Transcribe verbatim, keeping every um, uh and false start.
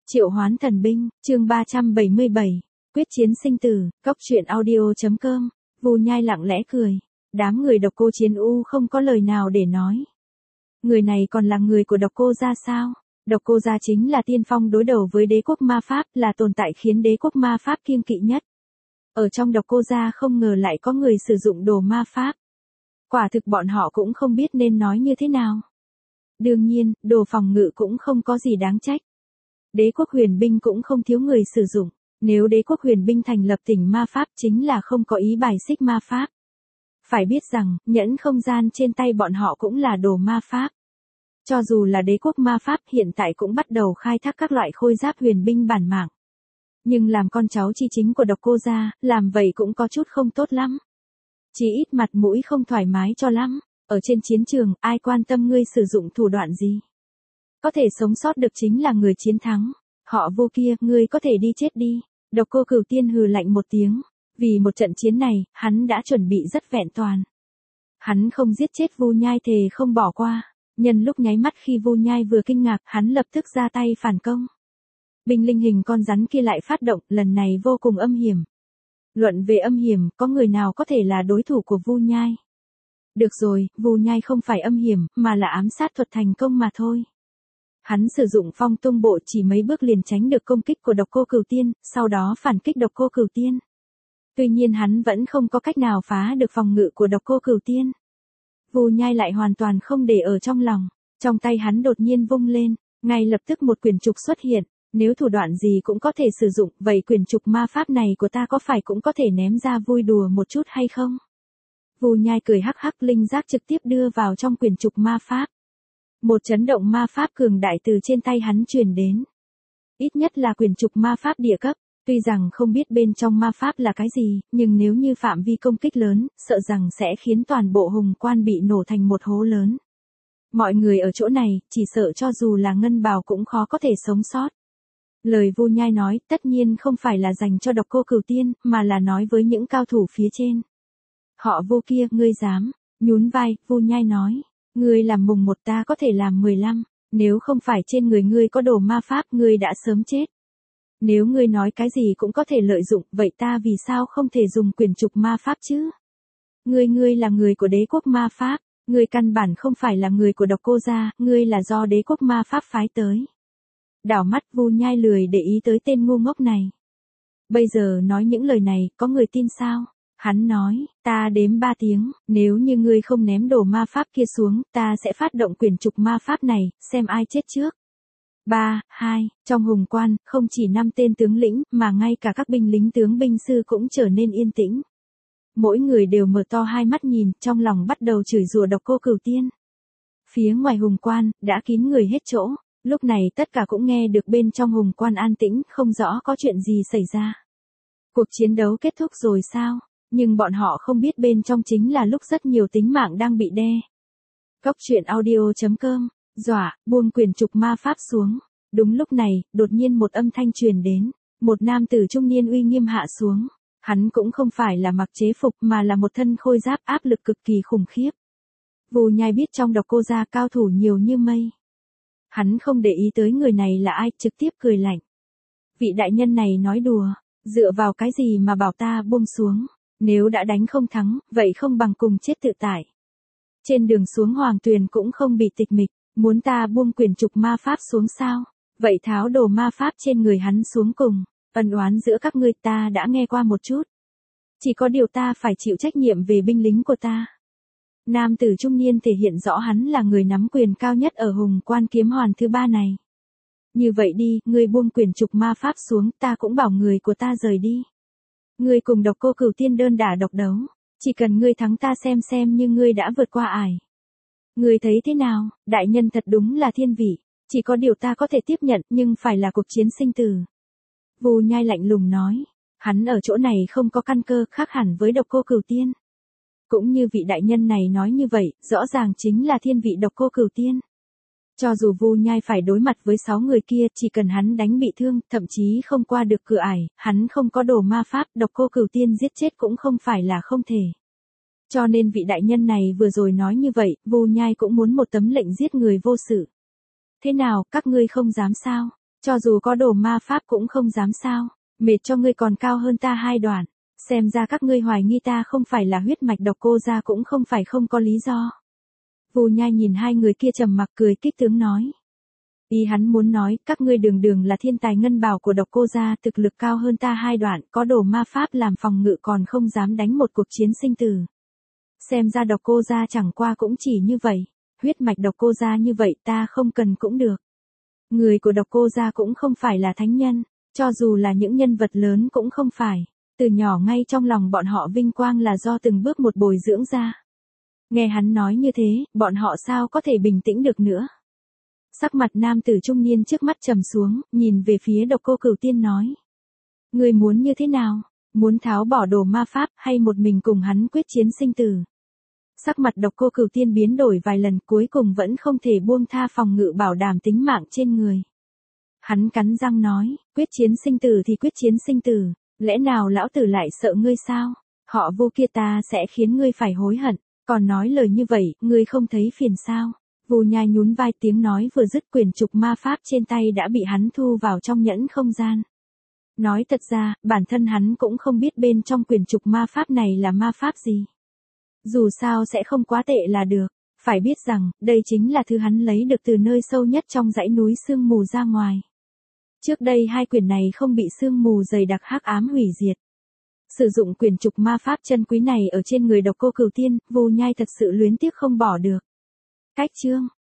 Triệu hoán thần binh, chương ba trăm bảy mươi bảy, quyết chiến sinh tử, cốc truyện audio.com, Vu Nhai lặng lẽ cười. Đám người Độc Cô Chiến U không có lời nào để nói. Người này còn là người của Độc Cô gia sao? Độc Cô gia chính là tiên phong đối đầu với đế quốc ma pháp, là tồn tại khiến đế quốc ma pháp kiêng kỵ nhất. Ở trong Độc Cô gia không ngờ lại có người sử dụng đồ ma pháp. Quả thực bọn họ cũng không biết nên nói như thế nào. Đương nhiên, đồ phòng ngự cũng không có gì đáng trách. Đế quốc huyền binh cũng không thiếu người sử dụng. Nếu đế quốc huyền binh thành lập tỉnh ma pháp chính là không có ý bài xích ma pháp. Phải biết rằng, nhẫn không gian trên tay bọn họ cũng là đồ ma pháp. Cho dù là đế quốc ma pháp hiện tại cũng bắt đầu khai thác các loại khôi giáp huyền binh bản mạng. Nhưng làm con cháu chi chính của Độc Cô gia, làm vậy cũng có chút không tốt lắm. Chỉ ít mặt mũi không thoải mái cho lắm. Ở trên chiến trường, ai quan tâm ngươi sử dụng thủ đoạn gì? Có thể sống sót được chính là người chiến thắng. Họ Vu kia, ngươi có thể đi chết đi. Độc Cô Cửu Tiên hừ lạnh một tiếng. Vì một trận chiến này, hắn đã chuẩn bị rất vẹn toàn. Hắn không giết chết Vu Nhai thề không bỏ qua. Nhân lúc nháy mắt khi Vu Nhai vừa kinh ngạc, hắn lập tức ra tay phản công. Binh linh hình con rắn kia lại phát động, lần này vô cùng âm hiểm. Luận về âm hiểm, có người nào có thể là đối thủ của Vu Nhai? Được rồi, Vu Nhai không phải âm hiểm, mà là ám sát thuật thành công mà thôi. Hắn sử dụng phong tung bộ chỉ mấy bước liền tránh được công kích của Độc Cô Cửu Tiên, sau đó phản kích Độc Cô Cửu Tiên. Tuy nhiên hắn vẫn không có cách nào phá được phòng ngự của Độc Cô Cửu Tiên. Vu Nhai lại hoàn toàn không để ở trong lòng, trong tay hắn đột nhiên vung lên, ngay lập tức một quyển trục xuất hiện, nếu thủ đoạn gì cũng có thể sử dụng, vậy quyển trục ma pháp này của ta có phải cũng có thể ném ra vui đùa một chút hay không? Vu Nhai cười hắc hắc, linh giác trực tiếp đưa vào trong quyển trục ma pháp. Một chấn động ma pháp cường đại từ trên tay hắn truyền đến. Ít nhất là quyển trục ma pháp địa cấp, tuy rằng không biết bên trong ma pháp là cái gì, nhưng nếu như phạm vi công kích lớn, sợ rằng sẽ khiến toàn bộ hùng quan bị nổ thành một hố lớn. Mọi người ở chỗ này, chỉ sợ cho dù là ngân bào cũng khó có thể sống sót. Lời Vu Nhai nói, tất nhiên không phải là dành cho Độc Cô Cửu Tiên, mà là nói với những cao thủ phía trên. Họ Vu kia, ngươi dám? Nhún vai, Vu Nhai nói, ngươi làm mùng một ta có thể làm mười lăm, nếu không phải trên người ngươi có đồ ma pháp, ngươi đã sớm chết. Nếu ngươi nói cái gì cũng có thể lợi dụng, vậy ta vì sao không thể dùng quyển trục ma pháp chứ? Ngươi ngươi là người của đế quốc ma pháp, ngươi căn bản không phải là người của Độc Cô gia, ngươi là do đế quốc ma pháp phái tới. Đảo mắt Vu Nhai lười để ý tới tên ngu ngốc này. Bây giờ nói những lời này, có người tin sao? Hắn nói, ta đếm ba tiếng, nếu như ngươi không ném đồ ma pháp kia xuống, ta sẽ phát động quyển trục ma pháp này, xem ai chết trước. ba, hai, trong hùng quan, không chỉ năm tên tướng lĩnh, mà ngay cả các binh lính tướng binh sư cũng trở nên yên tĩnh. Mỗi người đều mở to hai mắt nhìn, trong lòng bắt đầu chửi rủa Độc Cô Cửu Tiên. Phía ngoài hùng quan, đã kín người hết chỗ, lúc này tất cả cũng nghe được bên trong hùng quan an tĩnh, không rõ có chuyện gì xảy ra. Cuộc chiến đấu kết thúc rồi sao? Nhưng bọn họ không biết bên trong chính là lúc rất nhiều tính mạng đang bị đe. Cốc truyện audio.com, dọa, buông quyển trục ma pháp xuống. Đúng lúc này, đột nhiên một âm thanh truyền đến. Một nam tử trung niên uy nghiêm hạ xuống. Hắn cũng không phải là mặc chế phục mà là một thân khôi giáp áp lực cực kỳ khủng khiếp. Vu Nhai biết trong Độc Cô gia cao thủ nhiều như mây. Hắn không để ý tới người này là ai, trực tiếp cười lạnh. Vị đại nhân này nói đùa, dựa vào cái gì mà bảo ta buông xuống? Nếu đã đánh không thắng, vậy không bằng cùng chết tự tại. Trên đường xuống Hoàng Tuyền cũng không bị tịch mịch, muốn ta buông quyển trục ma pháp xuống sao? Vậy tháo đồ ma pháp trên người hắn xuống cùng, ân oán giữa các ngươi ta đã nghe qua một chút. Chỉ có điều ta phải chịu trách nhiệm về binh lính của ta. Nam tử trung niên thể hiện rõ hắn là người nắm quyền cao nhất ở hùng quan kiếm hoàn thứ ba này. Như vậy đi, ngươi buông quyển trục ma pháp xuống, ta cũng bảo người của ta rời đi. Ngươi cùng Độc Cô Cửu Tiên đơn đả độc đấu, chỉ cần ngươi thắng ta xem xem như ngươi đã vượt qua ải. Ngươi thấy thế nào, đại nhân thật đúng là thiên vị, chỉ có điều ta có thể tiếp nhận nhưng phải là cuộc chiến sinh tử. Vu Nhai lạnh lùng nói, hắn ở chỗ này không có căn cơ khác hẳn với Độc Cô Cửu Tiên. Cũng như vị đại nhân này nói như vậy, rõ ràng chính là thiên vị Độc Cô Cửu Tiên. Cho dù Vu Nhai phải đối mặt với sáu người kia, chỉ cần hắn đánh bị thương, thậm chí không qua được cửa ải, hắn không có đồ ma pháp, Độc Cô Cửu Tiên giết chết cũng không phải là không thể. Cho nên vị đại nhân này vừa rồi nói như vậy, Vu Nhai cũng muốn một tấm lệnh giết người vô sự. Thế nào, các ngươi không dám sao? Cho dù có đồ ma pháp cũng không dám sao, mệt cho ngươi còn cao hơn ta hai đoạn. Xem ra các ngươi hoài nghi ta không phải là huyết mạch độc cô gia cũng không phải không có lý do. Vu Nhai nhìn hai người kia trầm mặc cười kích tướng nói. Ý hắn muốn nói, các ngươi đường đường là thiên tài ngân bảo của độc cô gia, thực lực cao hơn ta hai đoạn, có đồ ma pháp làm phòng ngự còn không dám đánh một cuộc chiến sinh tử. Xem ra độc cô gia chẳng qua cũng chỉ như vậy, huyết mạch độc cô gia như vậy ta không cần cũng được. Người của độc cô gia cũng không phải là thánh nhân, cho dù là những nhân vật lớn cũng không phải, từ nhỏ ngay trong lòng bọn họ vinh quang là do từng bước một bồi dưỡng ra. Nghe hắn nói như thế, bọn họ sao có thể bình tĩnh được nữa. Sắc mặt nam tử trung niên trước mắt trầm xuống, nhìn về phía độc cô Cửu Tiên nói. Người muốn như thế nào? Muốn tháo bỏ đồ ma pháp hay một mình cùng hắn quyết chiến sinh tử? Sắc mặt độc cô Cửu Tiên biến đổi vài lần cuối cùng vẫn không thể buông tha phòng ngự bảo đảm tính mạng trên người. Hắn cắn răng nói, quyết chiến sinh tử thì quyết chiến sinh tử, lẽ nào lão tử lại sợ ngươi sao? Họ Vu kia ta sẽ khiến ngươi phải hối hận, còn nói lời như vậy, ngươi không thấy phiền sao? Vu Nhai nhún vai tiếng nói vừa dứt quyển trục ma pháp trên tay đã bị hắn thu vào trong nhẫn không gian. Nói thật ra, bản thân hắn cũng không biết bên trong quyển trục ma pháp này là ma pháp gì. Dù sao sẽ không quá tệ là được, phải biết rằng, đây chính là thứ hắn lấy được từ nơi sâu nhất trong dãy núi sương mù ra ngoài. Trước đây hai quyển này không bị sương mù dày đặc hắc ám hủy diệt. Sử dụng quyển trục ma pháp chân quý này ở trên người độc cô Cửu Tiên, Vu Nhai thật sự luyến tiếc không bỏ được. Cách chương